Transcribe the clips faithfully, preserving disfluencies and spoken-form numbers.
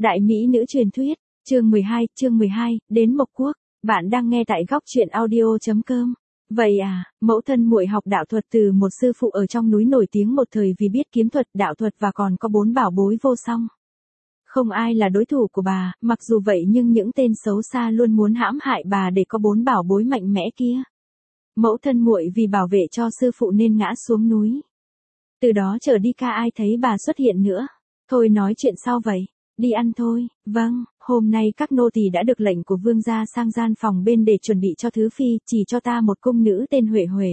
Đại mỹ nữ truyền thuyết, chương mười hai, chương mười hai, đến Mộc Quốc, bạn đang nghe tại góc truyện audio chấm com. Vậy à, mẫu thân muội học đạo thuật từ một sư phụ ở trong núi nổi tiếng một thời vì biết kiếm thuật, đạo thuật và còn có bốn bảo bối vô song. Không ai là đối thủ của bà, mặc dù vậy nhưng những tên xấu xa luôn muốn hãm hại bà để có bốn bảo bối mạnh mẽ kia. Mẫu thân muội vì bảo vệ cho sư phụ nên ngã xuống núi. Từ đó trở đi ca ai thấy bà xuất hiện nữa. Thôi nói chuyện sau vậy. Đi ăn thôi. Vâng, hôm nay các nô tỳ đã được lệnh của vương gia sang gian phòng bên để chuẩn bị cho thứ phi, chỉ cho ta một cung nữ tên Huệ Huệ.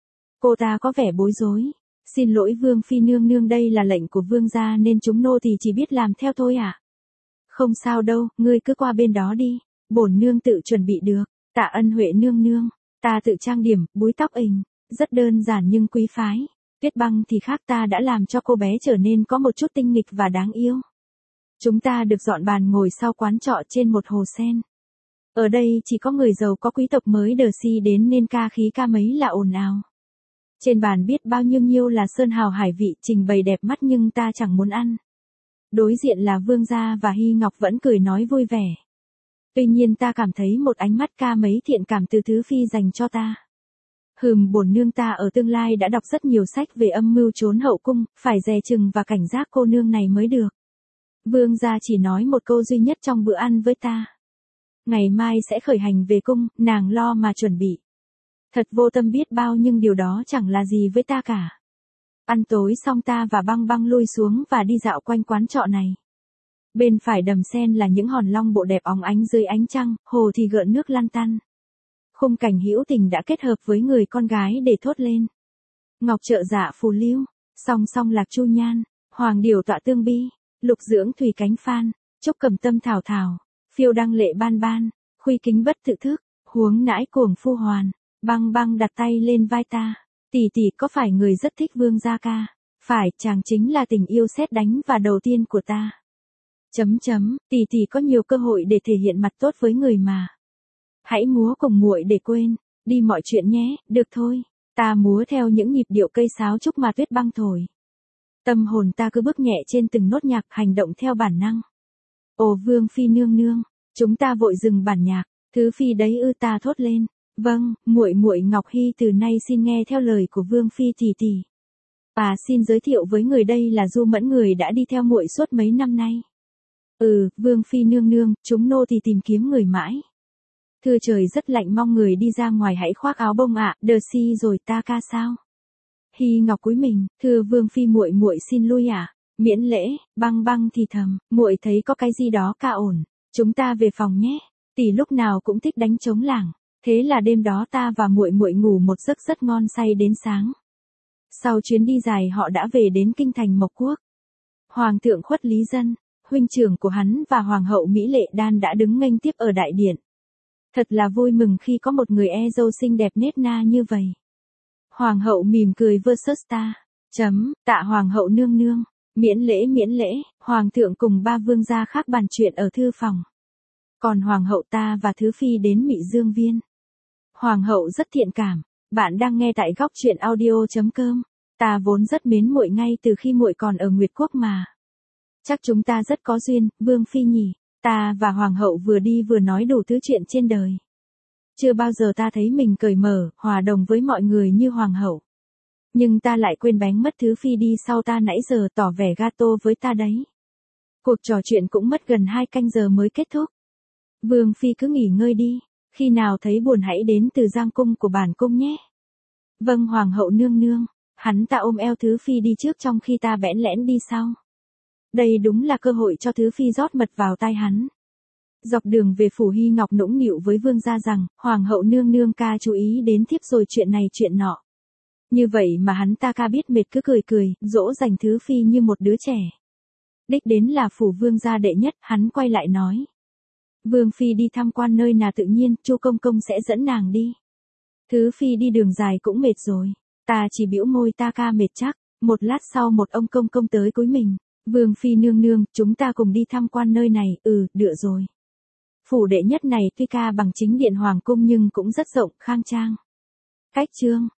Cô ta có vẻ bối rối. Xin lỗi vương phi nương nương, đây là lệnh của vương gia nên chúng nô tỳ chỉ biết làm theo thôi ạ. À? Không sao đâu, ngươi cứ qua bên đó đi. Bổn nương tự chuẩn bị được. Tạ ân Huệ nương nương. Ta tự trang điểm, búi tóc ình. Rất đơn giản nhưng quý phái. Tuyết Băng thì khác, ta đã làm cho cô bé trở nên có một chút tinh nghịch và đáng yêu. Chúng ta được dọn bàn ngồi sau quán trọ trên một hồ sen. Ở đây chỉ có người giàu có quý tộc mới đờ si đến nên ca khí ca mấy là ồn ào. Trên bàn biết bao nhiêu nhiêu là sơn hào hải vị trình bày đẹp mắt nhưng ta chẳng muốn ăn. Đối diện là Vương gia và Hy Ngọc vẫn cười nói vui vẻ. Tuy nhiên ta cảm thấy một ánh mắt ca mấy thiện cảm từ thứ phi dành cho ta. Hừm, bổn nương ta ở tương lai đã đọc rất nhiều sách về âm mưu trốn hậu cung, phải dè chừng và cảnh giác cô nương này mới được. Vương gia chỉ nói một câu duy nhất trong bữa ăn với ta. Ngày mai sẽ khởi hành về cung, nàng lo mà chuẩn bị. Thật vô tâm biết bao nhưng điều đó chẳng là gì với ta cả. Ăn tối xong ta và Băng Băng lui xuống và đi dạo quanh quán trọ này. Bên phải đầm sen là những hòn long bộ đẹp óng ánh dưới ánh trăng, hồ thì gợn nước lăn tăn. Khung cảnh hữu tình đã kết hợp với người con gái để thốt lên. Ngọc trợ dạ phù lưu, song song lạc chu nhan, hoàng điều tọa tương bi, lục dưỡng thủy cánh phan, trúc cầm tâm thảo thảo, phiêu đăng lệ ban ban, khuy kính bất tự thức, huống nãi cuồng phu hoàn. Băng Băng đặt tay lên vai ta. Tỷ tỷ có phải người rất thích vương gia ca? Phải, chàng chính là tình yêu sét đánh và đầu tiên của ta. Chấm chấm, tỷ tỷ có nhiều cơ hội để thể hiện mặt tốt với người mà. Hãy múa cùng muội để quên đi mọi chuyện nhé. Được thôi. Ta múa theo những nhịp điệu cây sáo trúc mà Tuyết Băng thổi. Tâm hồn ta cứ bước nhẹ trên từng nốt nhạc, hành động theo bản năng. Ồ vương phi nương nương, chúng ta vội dừng bản nhạc. Thứ phi đấy ư, ta thốt lên. Vâng, muội muội Ngọc Hy từ nay xin nghe theo lời của vương phi tỷ tỷ. Bà xin giới thiệu với người đây là Du Mẫn, người đã đi theo muội suốt mấy năm nay. Ừ, vương phi nương nương, chúng nô thì tìm kiếm người mãi. Thưa trời rất lạnh, mong người đi ra ngoài hãy khoác áo bông ạ. Đờ si rồi ta ca sao? Hy Ngọc cúi mình, thưa vương phi muội muội xin lui ạ. À? Miễn lễ. Băng Băng thì thầm, muội thấy có cái gì đó ca ổn. Chúng ta về phòng nhé. Tỷ lúc nào cũng thích đánh trống lảng. Thế là đêm đó ta và muội muội ngủ một giấc rất ngon say đến sáng. Sau chuyến đi dài họ đã về đến kinh thành Mộc Quốc. Hoàng thượng Khuất Lý Dân, huynh trưởng của hắn và hoàng hậu Mỹ Lệ Đan đã đứng nghênh tiếp ở đại điện. Thật là vui mừng khi có một người e dâu xinh đẹp nết na như vậy. Hoàng hậu mỉm cười versus ta. Chấm, tạ hoàng hậu nương nương. Miễn lễ miễn lễ. Hoàng thượng cùng ba vương gia khác bàn chuyện ở thư phòng. Còn hoàng hậu ta và thứ phi đến Mị Dương Viên. Hoàng hậu rất thiện cảm. Bạn đang nghe tại góc truyện audio chấm com. Ta vốn rất mến muội ngay từ khi muội còn ở Nguyệt Quốc mà. Chắc chúng ta rất có duyên, vương phi nhỉ. Ta và hoàng hậu vừa đi vừa nói đủ thứ chuyện trên đời. Chưa bao giờ ta thấy mình cởi mở, hòa đồng với mọi người như hoàng hậu. Nhưng ta lại quên bén mất thứ phi đi sau ta nãy giờ tỏ vẻ gato với ta đấy. Cuộc trò chuyện cũng mất gần hai canh giờ mới kết thúc. Vương phi cứ nghỉ ngơi đi. Khi nào thấy buồn hãy đến từ giang cung của bản cung nhé. Vâng hoàng hậu nương nương. Hắn ta ôm eo thứ phi đi trước trong khi ta bẽn lẽn đi sau. Đây đúng là cơ hội cho thứ phi rót mật vào tai hắn. Dọc đường về phủ Hy Ngọc nũng nịu với vương gia rằng, hoàng hậu nương nương ca chú ý đến thiếp rồi chuyện này chuyện nọ. Như vậy mà hắn ta ca biết mệt cứ cười cười, dỗ dành thứ phi như một đứa trẻ. Đích đến là phủ vương gia đệ nhất, hắn quay lại nói. Vương phi đi tham quan nơi nào tự nhiên, Chu công công sẽ dẫn nàng đi. Thứ phi đi đường dài cũng mệt rồi. Ta chỉ bĩu môi, ta ca mệt chắc. Một lát sau một ông công công tới cúi mình. Vương phi nương nương, chúng ta cùng đi tham quan nơi này. Ừ, được rồi. Phủ đệ nhất này tuy ca bằng chính điện hoàng cung nhưng cũng rất rộng, khang trang. Cách chương.